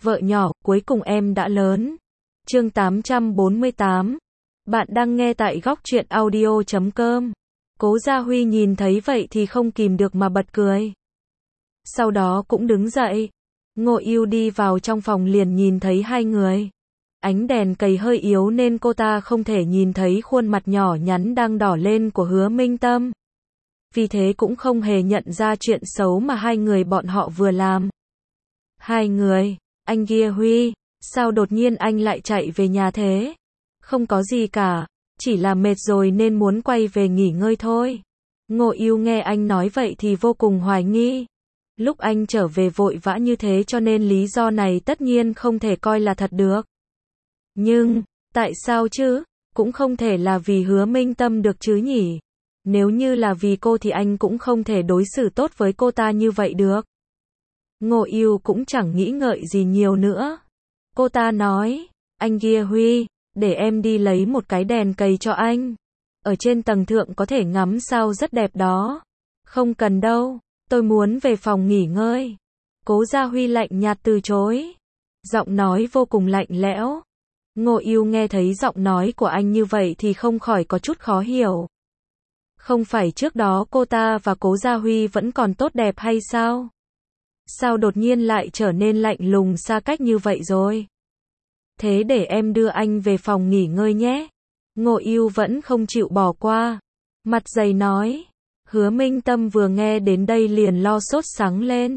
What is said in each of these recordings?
vợ nhỏ, cuối cùng em đã lớn. Chương 848. Bạn đang nghe tại góc truyện audio.com. Cố Gia Huy nhìn thấy vậy thì không kìm được mà bật cười. Sau đó cũng đứng dậy. Ngộ Ưu đi vào trong phòng liền nhìn thấy hai người. Ánh đèn cầy hơi yếu nên cô ta không thể nhìn thấy khuôn mặt nhỏ nhắn đang đỏ lên của Hứa Minh Tâm. Vì thế cũng không hề nhận ra chuyện xấu mà hai người bọn họ vừa làm. Hai người, anh kia Huy, sao đột nhiên anh lại chạy về nhà thế? Không có gì cả, chỉ là mệt rồi nên muốn quay về nghỉ ngơi thôi. Ngộ Ưu nghe anh nói vậy thì vô cùng hoài nghi. Lúc anh trở về vội vã như thế cho nên lý do này tất nhiên không thể coi là thật được. Nhưng, tại sao chứ? Cũng không thể là vì Hứa Minh Tâm được chứ nhỉ? Nếu như là vì cô thì anh cũng không thể đối xử tốt với cô ta như vậy được. Ngộ Ưu cũng chẳng nghĩ ngợi gì nhiều nữa. Cô ta nói, anh kia Huy, để em đi lấy một cái đèn cầy cho anh. Ở trên tầng thượng có thể ngắm sao rất đẹp đó. Không cần đâu, tôi muốn về phòng nghỉ ngơi. Cố Gia Huy lạnh nhạt từ chối. Giọng nói vô cùng lạnh lẽo. Ngộ Ưu nghe thấy giọng nói của anh như vậy thì không khỏi có chút khó hiểu. Không phải trước đó cô ta và Cố Gia Huy vẫn còn tốt đẹp hay sao? Sao đột nhiên lại trở nên lạnh lùng xa cách như vậy rồi? Thế để em đưa anh về phòng nghỉ ngơi nhé. Ngộ Ưu vẫn không chịu bỏ qua. Mặt dày nói. Hứa Minh Tâm vừa nghe đến đây liền lo sốt sắng lên.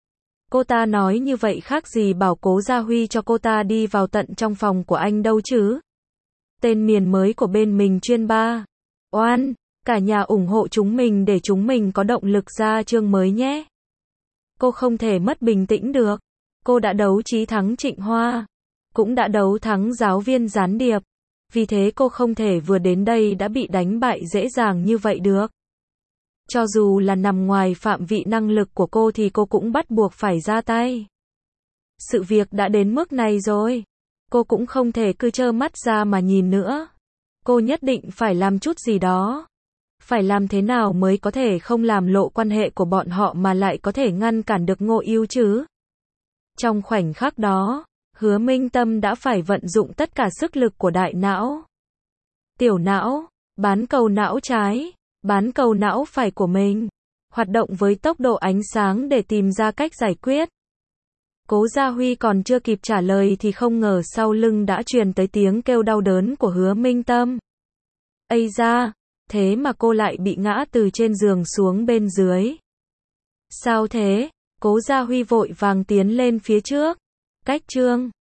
Cô ta nói như vậy khác gì bảo Cố Gia Huy cho cô ta đi vào tận trong phòng của anh đâu chứ? Tên miền mới của bên mình chuyên ba. Oan, cả nhà ủng hộ chúng mình để chúng mình có động lực ra chương mới nhé. Cô không thể mất bình tĩnh được. Cô đã đấu trí thắng Trịnh Hoa. Cũng đã đấu thắng giáo viên gián điệp. Vì thế cô không thể vừa đến đây đã bị đánh bại dễ dàng như vậy được. Cho dù là nằm ngoài phạm vị năng lực của cô thì cô cũng bắt buộc phải ra tay. Sự việc đã đến mức này rồi. Cô cũng không thể cứ trơ mắt ra mà nhìn nữa. Cô nhất định phải làm chút gì đó. Phải làm thế nào mới có thể không làm lộ quan hệ của bọn họ mà lại có thể ngăn cản được Ngộ Ưu chứ? Trong khoảnh khắc đó, Hứa Minh Tâm đã phải vận dụng tất cả sức lực của đại não, tiểu não, bán cầu não trái, bán cầu não phải của mình, hoạt động với tốc độ ánh sáng để tìm ra cách giải quyết. Cố Gia Huy còn chưa kịp trả lời thì không ngờ sau lưng đã truyền tới tiếng kêu đau đớn của Hứa Minh Tâm. Ây da, thế mà cô lại bị ngã từ trên giường xuống bên dưới. Sao thế? Cố Gia Huy vội vàng tiến lên phía trước. Cách chương